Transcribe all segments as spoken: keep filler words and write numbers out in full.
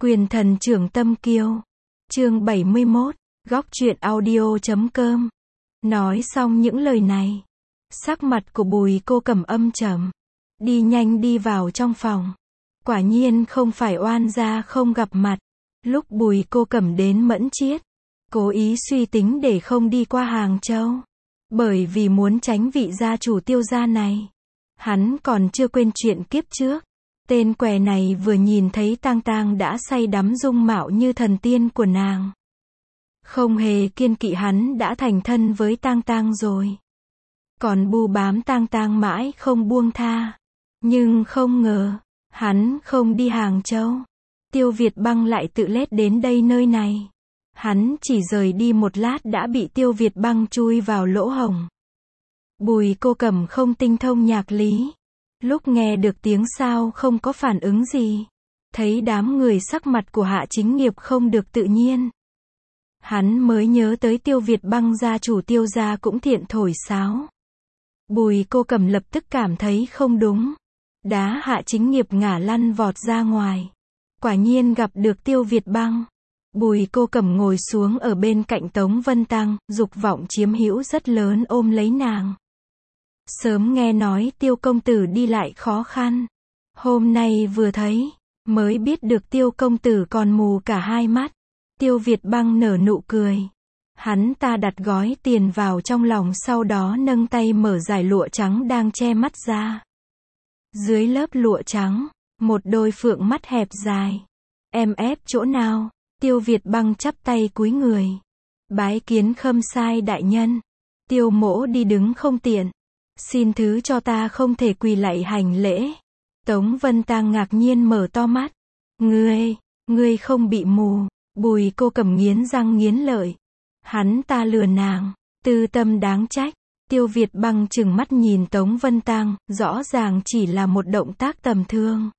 Quyền thần trưởng tâm kiêu. Chương bảy mươi mốt, góc truyện audio chấm com. Nói xong những lời này, sắc mặt của Bùi Cô Cẩm âm trầm, đi nhanh đi vào trong phòng. Quả nhiên không phải oan gia không gặp mặt. Lúc Bùi Cô Cẩm đến Mẫn Chiết, cố ý suy tính để không đi qua Hàng Châu, bởi vì muốn tránh vị gia chủ Tiêu gia này. Hắn còn chưa quên chuyện kiếp trước. Tên què này vừa nhìn thấy Tang Tang đã say đắm dung mạo như thần tiên của nàng. Không hề kiêng kỵ hắn đã thành thân với Tang Tang rồi. Còn bu bám Tang Tang mãi không buông tha. Nhưng không ngờ, hắn không đi Hàng Châu. Tiêu Việt Băng lại tự lết đến đây nơi này. Hắn chỉ rời đi một lát đã bị Tiêu Việt Băng chui vào lỗ hổng. Bùi Cô Cẩm không tinh thông nhạc lý. Lúc nghe được tiếng sao không có phản ứng gì. Thấy đám người sắc mặt của Hạ Chính Nghiệp không được tự nhiên. Hắn mới nhớ tới Tiêu Việt Băng gia chủ Tiêu gia cũng thiện thổi sáo. Bùi Cô Cẩm lập tức cảm thấy không đúng. Đá Hạ Chính Nghiệp ngả lăn vọt ra ngoài. Quả nhiên gặp được Tiêu Việt Băng. Bùi Cô Cẩm ngồi xuống ở bên cạnh Tống Vân Tăng, dục vọng chiếm hữu rất lớn ôm lấy nàng. Sớm nghe nói Tiêu công tử đi lại khó khăn. Hôm nay vừa thấy, mới biết được Tiêu công tử còn mù cả hai mắt. Tiêu Việt Băng nở nụ cười. Hắn ta đặt gói tiền vào trong lòng, sau đó nâng tay mở dải lụa trắng đang che mắt ra. Dưới lớp lụa trắng, một đôi phượng mắt hẹp dài. Em ép chỗ nào? Tiêu Việt Băng chắp tay cúi người. Bái kiến Khâm Sai đại nhân. Tiêu mỗ đi đứng không tiện. Xin thứ cho ta không thể quỳ lạy hành lễ. Tống Vân Tăng ngạc nhiên mở to mắt. Ngươi, ngươi không bị mù. Bùi Cô Cẩm nghiến răng nghiến lợi. Hắn ta lừa nàng, tư tâm đáng trách. Tiêu Việt Băng trừng mắt nhìn Tống Vân Tăng, rõ ràng chỉ là một động tác tầm thường.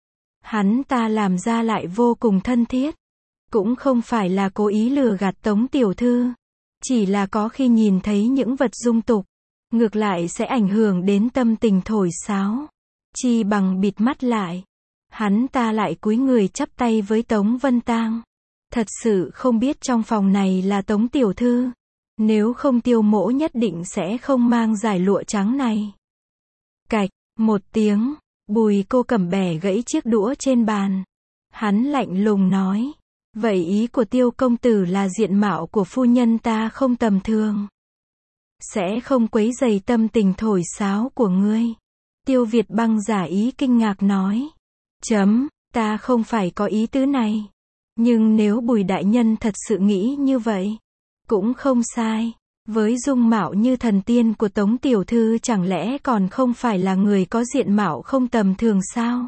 Hắn ta làm ra lại vô cùng thân thiết. Cũng không phải là cố ý lừa gạt Tống tiểu thư. Chỉ là có khi nhìn thấy những vật dung tục, ngược lại sẽ ảnh hưởng đến tâm tình thổi sáo. Chi bằng bịt mắt lại. Hắn ta lại cúi người chắp tay với Tống Vân Tăng. Thật sự không biết trong phòng này là Tống tiểu thư. Nếu không Tiêu mỗ nhất định sẽ không mang dải lụa trắng này. Cạch, một tiếng, Bùi Cô Cẩm bẻ gãy chiếc đũa trên bàn. Hắn lạnh lùng nói. Vậy ý của Tiêu công tử là diện mạo của phu nhân ta không tầm thường. Sẽ không quấy rầy tâm tình thổi sáo của ngươi. Tiêu Việt Băng giả ý kinh ngạc nói. Chấm, ta không phải có ý tứ này. Nhưng nếu Bùi đại nhân thật sự nghĩ như vậy, cũng không sai. Với dung mạo như thần tiên của Tống tiểu thư chẳng lẽ còn không phải là người có diện mạo không tầm thường sao?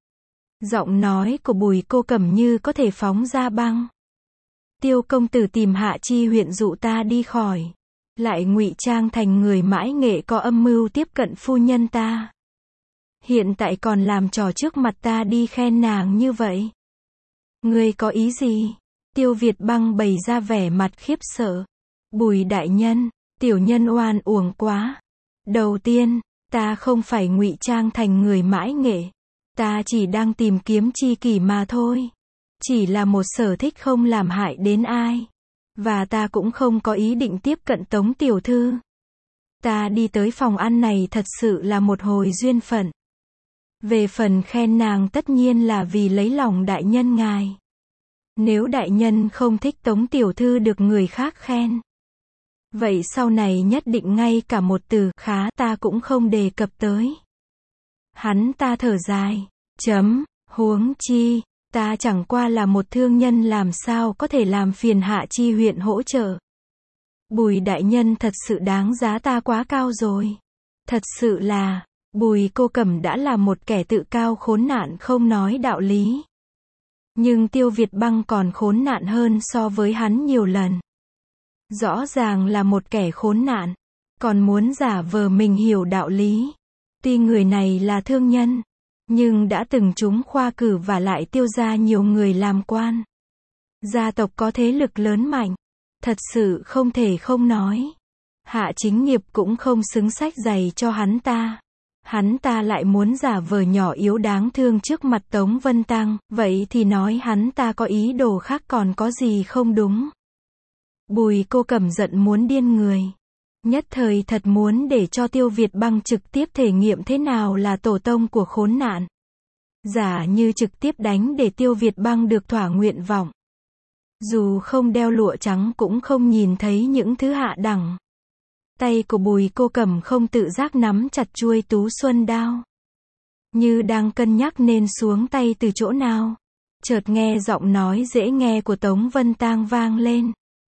Giọng nói của Bùi Cô Cẩm như có thể phóng ra băng. Tiêu công tử tìm Hạ Chi huyện dụ ta đi khỏi. Lại ngụy trang thành người mãi nghệ có âm mưu tiếp cận phu nhân ta. Hiện tại còn làm trò trước mặt ta đi khen nàng như vậy. Ngươi có ý gì? Tiêu Việt Băng bày ra vẻ mặt khiếp sợ. Bùi đại nhân, tiểu nhân oan uổng quá. Đầu tiên, ta không phải ngụy trang thành người mãi nghệ. Ta chỉ đang tìm kiếm tri kỷ mà thôi. Chỉ là một sở thích không làm hại đến ai. Và ta cũng không có ý định tiếp cận Tống tiểu thư. Ta đi tới phòng ăn này thật sự là một hồi duyên phận. Về phần khen nàng tất nhiên là vì lấy lòng đại nhân ngài. Nếu đại nhân không thích Tống tiểu thư được người khác khen, vậy sau này nhất định ngay cả một từ khá ta cũng không đề cập tới. Hắn ta thở dài. Chấm, huống chi, ta chẳng qua là một thương nhân, làm sao có thể làm phiền Hạ Chi huyện hỗ trợ. Bùi đại nhân thật sự đáng giá ta quá cao rồi. Thật sự là, Bùi Cô Cẩm đã là một kẻ tự cao khốn nạn không nói đạo lý. Nhưng Tiêu Việt Băng còn khốn nạn hơn so với hắn nhiều lần. Rõ ràng là một kẻ khốn nạn, còn muốn giả vờ mình hiểu đạo lý. Tuy người này là thương nhân, nhưng đã từng trúng khoa cử và lại Tiêu gia nhiều người làm quan. Gia tộc có thế lực lớn mạnh. Thật sự không thể không nói. Hạ Chính Nghiệp cũng không xứng sách giày cho hắn ta. Hắn ta lại muốn giả vờ nhỏ yếu đáng thương trước mặt Tống Vân Tang, vậy thì nói hắn ta có ý đồ khác còn có gì không đúng. Bùi Cô Cẩm giận muốn điên người. Nhất thời thật muốn để cho Tiêu Việt Băng trực tiếp thể nghiệm thế nào là tổ tông của khốn nạn. Giả như trực tiếp đánh để Tiêu Việt Băng được thỏa nguyện vọng. Dù không đeo lụa trắng cũng không nhìn thấy những thứ hạ đẳng. Tay của Bùi Cô Cẩm không tự giác nắm chặt chuôi tú xuân đao. Như đang cân nhắc nên xuống tay từ chỗ nào. Chợt nghe giọng nói dễ nghe của Tống Vân Tang vang lên.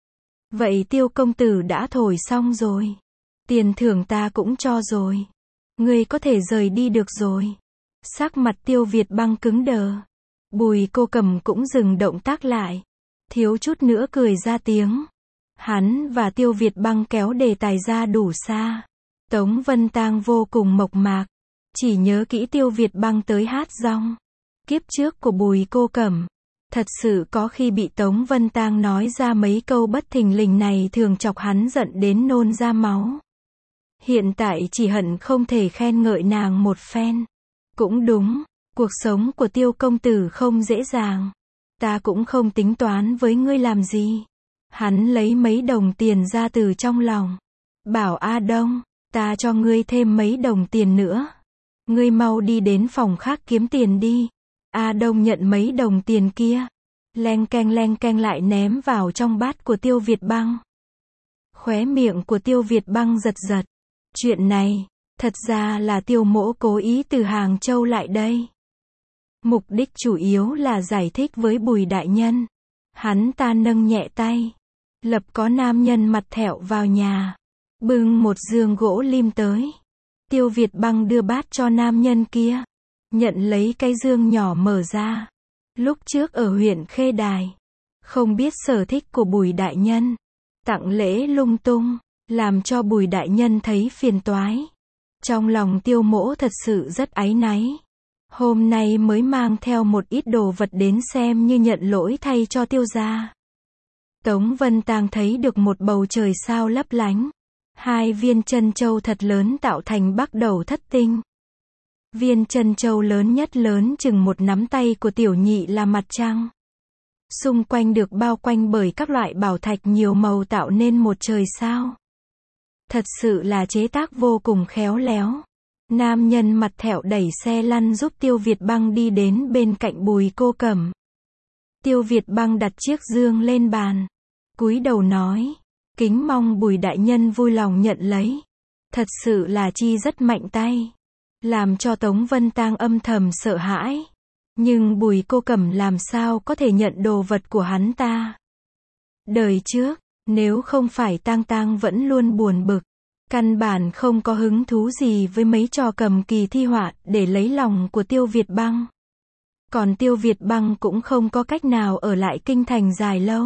Vậy Tiêu công tử đã thổi xong rồi. Tiền thưởng ta cũng cho rồi. Ngươi có thể rời đi được rồi. Sắc mặt Tiêu Việt Băng cứng đờ. Bùi Cô Cẩm cũng dừng động tác lại. Thiếu chút nữa cười ra tiếng. Hắn và Tiêu Việt Băng kéo đề tài ra đủ xa. Tống Vân Tang vô cùng mộc mạc. Chỉ nhớ kỹ Tiêu Việt Băng tới hát rong. Kiếp trước của Bùi Cô Cẩm. Thật sự có khi bị Tống Vân Tang nói ra mấy câu bất thình lình này thường chọc hắn giận đến nôn ra máu. Hiện tại chỉ hận không thể khen ngợi nàng một phen. Cũng đúng, cuộc sống của Tiêu công tử không dễ dàng. Ta cũng không tính toán với ngươi làm gì. Hắn lấy mấy đồng tiền ra từ trong lòng. Bảo A Đông, ta cho ngươi thêm mấy đồng tiền nữa. Ngươi mau đi đến phòng khác kiếm tiền đi. A Đông nhận mấy đồng tiền kia. Leng keng leng keng lại ném vào trong bát của Tiêu Việt Băng. Khóe miệng của Tiêu Việt Băng giật giật. Chuyện này, thật ra là Tiêu mỗ cố ý từ Hàng Châu lại đây. Mục đích chủ yếu là giải thích với Bùi đại nhân. Hắn ta nâng nhẹ tay. Lập có nam nhân mặt thẹo vào nhà. Bưng một giường gỗ lim tới. Tiêu Việt Băng đưa bát cho nam nhân kia. Nhận lấy cái giường nhỏ mở ra. Lúc trước ở huyện Khê Đài. Không biết sở thích của Bùi đại nhân. Tặng lễ lung tung. Làm cho Bùi đại nhân thấy phiền toái. Trong lòng Tiêu mỗ thật sự rất áy náy. Hôm nay mới mang theo một ít đồ vật đến xem như nhận lỗi thay cho Tiêu gia. Tống Vân Tang thấy được một bầu trời sao lấp lánh. Hai viên chân châu thật lớn tạo thành bắc đầu thất tinh. Viên chân châu lớn nhất lớn chừng một nắm tay của tiểu nhị là mặt trăng. Xung quanh được bao quanh bởi các loại bảo thạch nhiều màu tạo nên một trời sao. Thật sự là chế tác vô cùng khéo léo. Nam nhân mặt thẹo đẩy xe lăn giúp Tiêu Việt Băng đi đến bên cạnh Bùi Cô Cẩm. Tiêu Việt Băng đặt chiếc giương lên bàn. Cúi đầu nói. Kính mong Bùi đại nhân vui lòng nhận lấy. Thật sự là chi rất mạnh tay. Làm cho Tống Vân Tang âm thầm sợ hãi. Nhưng Bùi Cô Cẩm làm sao có thể nhận đồ vật của hắn ta. Đời trước, nếu không phải Tang Tang vẫn luôn buồn bực. Căn bản không có hứng thú gì với mấy trò cầm kỳ thi họa để lấy lòng của Tiêu Việt Băng. Còn Tiêu Việt Băng cũng không có cách nào ở lại kinh thành dài lâu.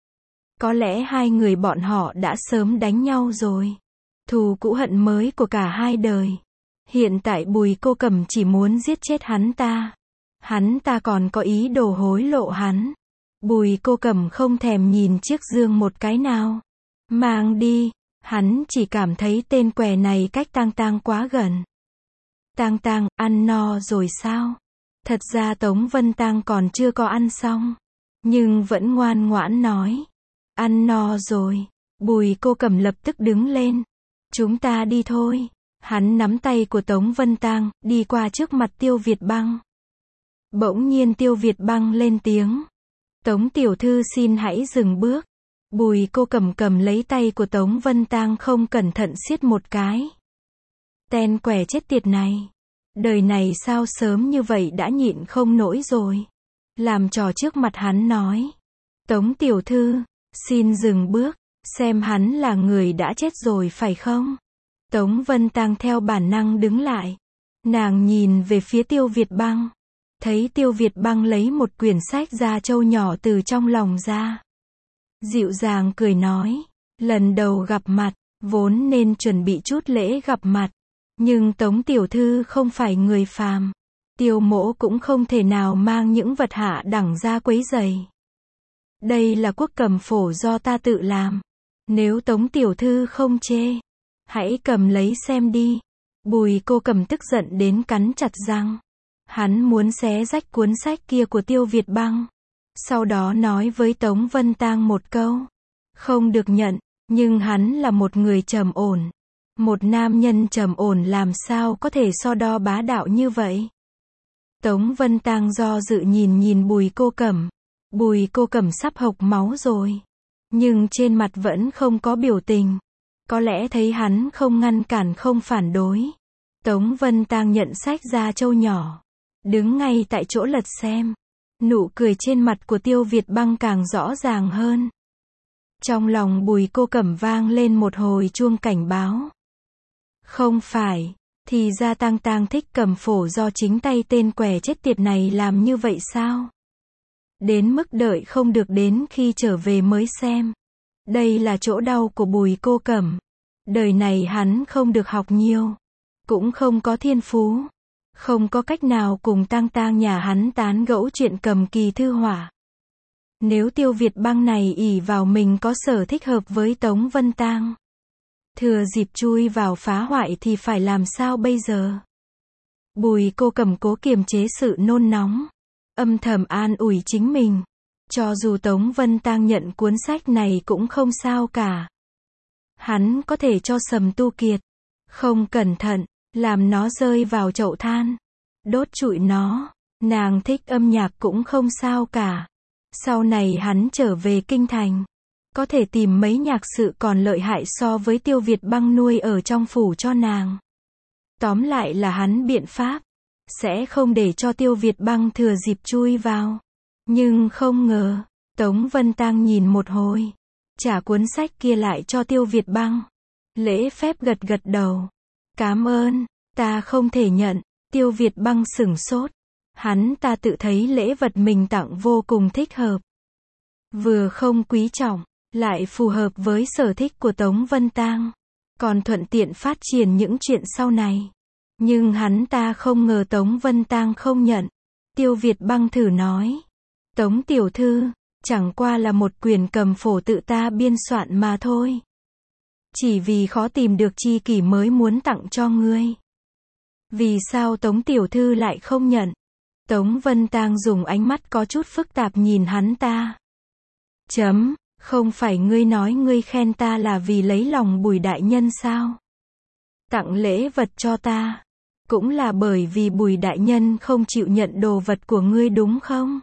Có lẽ hai người bọn họ đã sớm đánh nhau rồi. Thù cũ hận mới của cả hai đời. Hiện tại Bùi Cô Cẩm chỉ muốn giết chết hắn ta. Hắn ta còn có ý đồ hối lộ hắn. Bùi Cô Cẩm không thèm nhìn chiếc giường một cái nào. Mang đi. Hắn chỉ cảm thấy tên què này cách Tang Tang quá gần. Tang Tang, ăn no rồi sao? Thật ra Tống Vân Tang còn chưa có ăn xong. Nhưng vẫn ngoan ngoãn nói. Ăn no rồi. Bùi Cô Cẩm lập tức đứng lên. Chúng ta đi thôi. Hắn nắm tay của Tống Vân Tang, đi qua trước mặt Tiêu Việt Băng. Bỗng nhiên Tiêu Việt Băng lên tiếng. Tống tiểu thư xin hãy dừng bước. Bùi Cô Cẩm cầm lấy tay của Tống Vân Tang không cẩn thận siết một cái. Tên què chết tiệt này. Đời này sao sớm như vậy đã nhịn không nổi rồi. Làm trò trước mặt hắn nói. Tống tiểu thư, xin dừng bước, xem hắn là người đã chết rồi phải không? Tống Vân Tang theo bản năng đứng lại. Nàng nhìn về phía Tiêu Việt Băng. Thấy Tiêu Việt Băng lấy một quyển sách da trâu nhỏ từ trong lòng ra. Dịu dàng cười nói. Lần đầu gặp mặt, vốn nên chuẩn bị chút lễ gặp mặt. Nhưng Tống tiểu thư không phải người phàm. Tiêu mỗ cũng không thể nào mang những vật hạ đẳng ra quấy rầy. Đây là quốc cầm phổ do ta tự làm. Nếu Tống tiểu thư không chê, hãy cầm lấy xem đi. Bùi Cô Cẩm tức giận đến cắn chặt răng. Hắn muốn xé rách cuốn sách kia của Tiêu Việt Băng. Sau đó nói với Tống Vân Tang một câu. Không được nhận, nhưng hắn là một người trầm ổn. Một nam nhân trầm ổn làm sao có thể so đo bá đạo như vậy? Tống Vân Tang do dự nhìn nhìn Bùi Cô Cẩm. Bùi Cô Cẩm sắp hộc máu rồi. Nhưng trên mặt vẫn không có biểu tình. Có lẽ thấy hắn không ngăn cản không phản đối. Tống Vân Tang nhận sách ra châu nhỏ. Đứng ngay tại chỗ lật xem. Nụ cười trên mặt của Tiêu Việt Băng càng rõ ràng hơn. Trong lòng Bùi Cô Cẩm vang lên một hồi chuông cảnh báo. Không phải, thì ra Tang Tang thích cầm phổ do chính tay tên què chết tiệt này làm như vậy sao? Đến mức đợi không được đến khi trở về mới xem. Đây là chỗ đau của Bùi Cô Cẩm. Đời này hắn không được học nhiều. Cũng không có thiên phú. Không có cách nào cùng Tang Tang nhà hắn tán gẫu chuyện cầm kỳ thư họa. Nếu Tiêu Việt Băng này ỷ vào mình có sở thích hợp với Tống Vân Tang. Thừa dịp chui vào phá hoại thì phải làm sao bây giờ? Bùi Cô Cẩm cố kiềm chế sự nôn nóng. Âm thầm an ủi chính mình. Cho dù Tống Vân Tang nhận cuốn sách này cũng không sao cả. Hắn có thể cho Sầm Tu Kiệt. Không cẩn thận, làm nó rơi vào chậu than. Đốt trụi nó. Nàng thích âm nhạc cũng không sao cả. Sau này hắn trở về kinh thành. Có thể tìm mấy nhạc sự còn lợi hại so với Tiêu Việt Băng nuôi ở trong phủ cho nàng. Tóm lại là hắn biện pháp. Sẽ không để cho Tiêu Việt Băng thừa dịp chui vào. Nhưng không ngờ. Tống Vân Tang nhìn một hồi. Trả cuốn sách kia lại cho Tiêu Việt Băng. Lễ phép gật gật đầu. Cảm ơn, ta không thể nhận. Tiêu Việt Băng sửng sốt. Hắn ta tự thấy lễ vật mình tặng vô cùng thích hợp. Vừa không quý trọng, lại phù hợp với sở thích của Tống Vân Tang. Còn thuận tiện phát triển những chuyện sau này. Nhưng hắn ta không ngờ Tống Vân Tang không nhận. Tiêu Việt Băng thử nói. Tống tiểu thư, chẳng qua là một quyển cầm phổ tự ta biên soạn mà thôi. Chỉ vì khó tìm được chi kỷ mới muốn tặng cho ngươi. Vì sao Tống tiểu thư lại không nhận? Tống Vân Tang dùng ánh mắt có chút phức tạp nhìn hắn ta. Chấm, không phải ngươi nói ngươi khen ta là vì lấy lòng Bùi đại nhân sao? Tặng lễ vật cho ta. Cũng là bởi vì Bùi đại nhân không chịu nhận đồ vật của ngươi đúng không?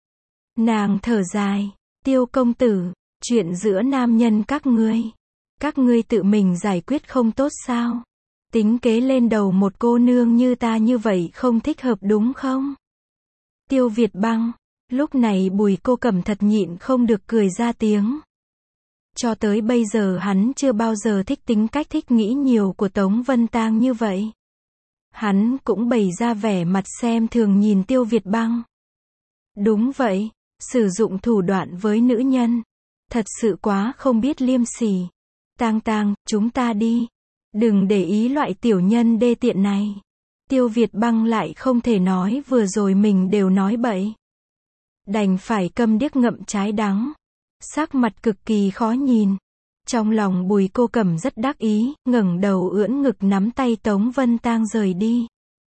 Nàng thở dài. Tiêu công tử, chuyện giữa nam nhân các ngươi. Các ngươi tự mình giải quyết không tốt sao? Tính kế lên đầu một cô nương như ta như vậy không thích hợp đúng không? Tiêu Việt Băng. Lúc này Bùi Cô Cẩm thật nhịn không được cười ra tiếng. Cho tới bây giờ hắn chưa bao giờ thích tính cách thích nghĩ nhiều của Tống Vân Tang như vậy. Hắn cũng bày ra vẻ mặt xem thường nhìn Tiêu Việt Băng. Đúng vậy, sử dụng thủ đoạn với nữ nhân. Thật sự quá không biết liêm sỉ. Tang Tang, chúng ta đi. Đừng để ý loại tiểu nhân đê tiện này. Tiêu Việt Băng lại không thể nói vừa rồi mình đều nói bậy. Đành phải câm điếc ngậm trái đắng. Sắc mặt cực kỳ khó nhìn. Trong lòng Bùi Cô Cẩm rất đắc ý, ngẩng đầu ưỡn ngực nắm tay Tống Vân Tang rời đi.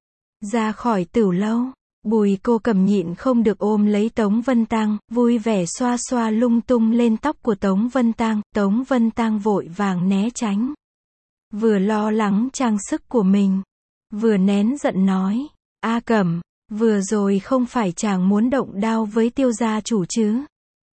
Ra khỏi tửu lâu, Bùi Cô Cẩm nhịn không được ôm lấy Tống Vân Tang, vui vẻ xoa xoa lung tung lên tóc của Tống Vân Tang. Tống Vân Tang vội vàng né tránh. Vừa lo lắng trang sức của mình, vừa nén giận nói, A Cẩm, vừa rồi không phải chàng muốn động đao với Tiêu gia chủ chứ?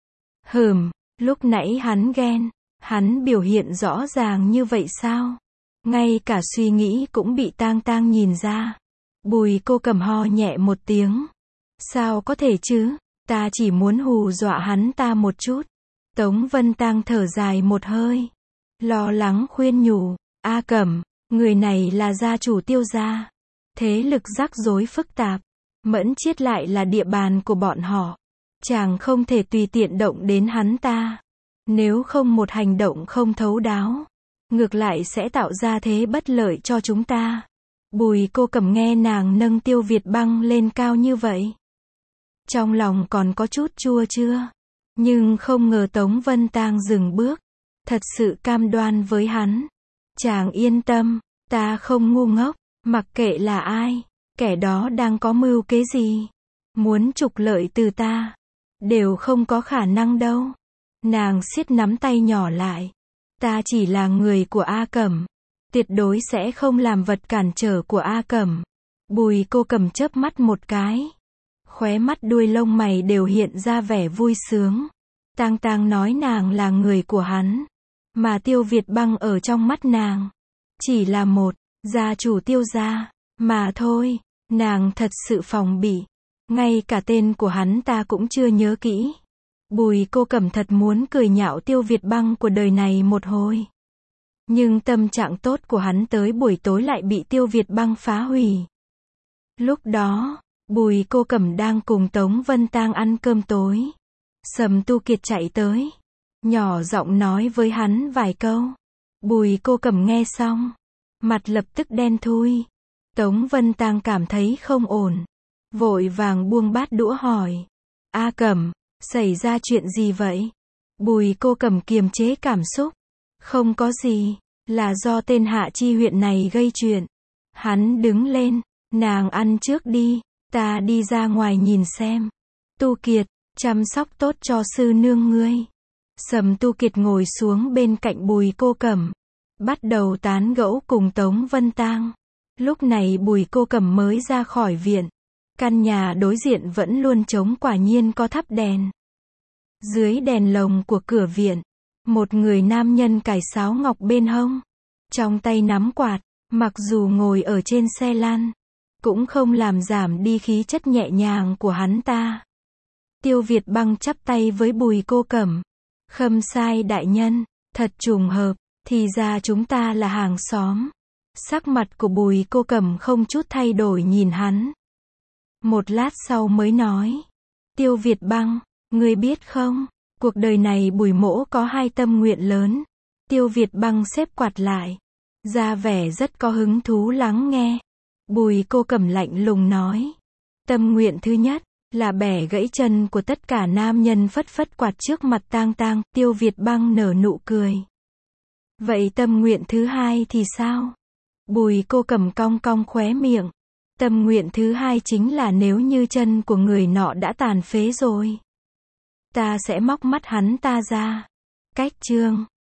Hừm, lúc nãy hắn ghen, hắn biểu hiện rõ ràng như vậy sao? Ngay cả suy nghĩ cũng bị Tang Tang nhìn ra. Bùi Cô Cẩm ho nhẹ một tiếng. Sao có thể chứ, ta chỉ muốn hù dọa hắn ta một chút. Tống Vân Tang thở dài một hơi. Lo lắng khuyên nhủ, A Cẩm, người này là gia chủ Tiêu gia. Thế lực rắc rối phức tạp. Mẫn Chiết lại là địa bàn của bọn họ. Chàng không thể tùy tiện động đến hắn ta. Nếu không một hành động không thấu đáo, ngược lại sẽ tạo ra thế bất lợi cho chúng ta. Bùi Cô Cẩm nghe nàng nâng Tiêu Việt Băng lên cao như vậy. Trong lòng còn có chút chua chưa. Nhưng không ngờ Tống Vân Tang dừng bước. Thật sự cam đoan với hắn. Chàng yên tâm, ta không ngu ngốc. Mặc kệ là ai, kẻ đó đang có mưu kế gì, muốn trục lợi từ ta, đều không có khả năng đâu. Nàng siết nắm tay nhỏ lại. Ta chỉ là người của A Cẩm, tuyệt đối sẽ không làm vật cản trở của A Cẩm. Bùi Cô Cẩm chớp mắt một cái. Khóe mắt đuôi lông mày đều hiện ra vẻ vui sướng. Tang Tang nói nàng là người của hắn, mà Tiêu Việt Băng ở trong mắt nàng chỉ là một gia chủ Tiêu gia mà thôi. Nàng thật sự phòng bị, ngay cả tên của hắn ta cũng chưa nhớ kỹ. Bùi Cô Cẩm thật muốn cười nhạo Tiêu Việt Băng của đời này một hồi. Nhưng tâm trạng tốt của hắn tới buổi tối lại bị Tiêu Việt Băng phá hủy. Lúc đó, Bùi Cô Cẩm đang cùng Tống Vân Tang ăn cơm tối. Sầm Tu Kiệt chạy tới, nhỏ giọng nói với hắn vài câu. Bùi Cô Cẩm nghe xong, mặt lập tức đen thui. Tống Vân Tang cảm thấy không ổn, vội vàng buông bát đũa hỏi. A Cẩm, xảy ra chuyện gì vậy? Bùi Cô Cẩm kiềm chế cảm xúc. Không có gì, là do tên Hạ Chi huyện này gây chuyện. Hắn đứng lên, nàng ăn trước đi, ta đi ra ngoài nhìn xem. Tu Kiệt, chăm sóc tốt cho sư nương ngươi. Sầm Tu Kiệt ngồi xuống bên cạnh Bùi Cô Cẩm, bắt đầu tán gẫu cùng Tống Vân Tang. Lúc này Bùi Cô Cẩm mới ra khỏi viện. Căn nhà đối diện vẫn luôn trống, quả nhiên có thắp đèn. Dưới đèn lồng của cửa viện, một người nam nhân cài sáo ngọc bên hông, trong tay nắm quạt, mặc dù ngồi ở trên xe lăn, cũng không làm giảm đi khí chất nhẹ nhàng của hắn ta. Tiêu Việt Băng chắp tay với Bùi Cô Cẩm. Khâm sai đại nhân, thật trùng hợp, thì ra chúng ta là hàng xóm. Sắc mặt của Bùi Cô Cẩm không chút thay đổi nhìn hắn. Một lát sau mới nói. Tiêu Việt Băng, ngươi biết không, cuộc đời này Bùi mỗ có hai tâm nguyện lớn. Tiêu Việt Băng xếp quạt lại, ra vẻ rất có hứng thú lắng nghe. Bùi Cô Cẩm lạnh lùng nói. Tâm nguyện thứ nhất, là bẻ gãy chân của tất cả nam nhân. Phất phất quạt trước mặt Tang Tang. Tiêu Việt Băng nở nụ cười. Vậy tâm nguyện thứ hai thì sao? Bùi Cô Cẩm cong cong khóe miệng. Tâm nguyện thứ hai chính là nếu như chân của người nọ đã tàn phế rồi, ta sẽ móc mắt hắn ta ra. Cách chương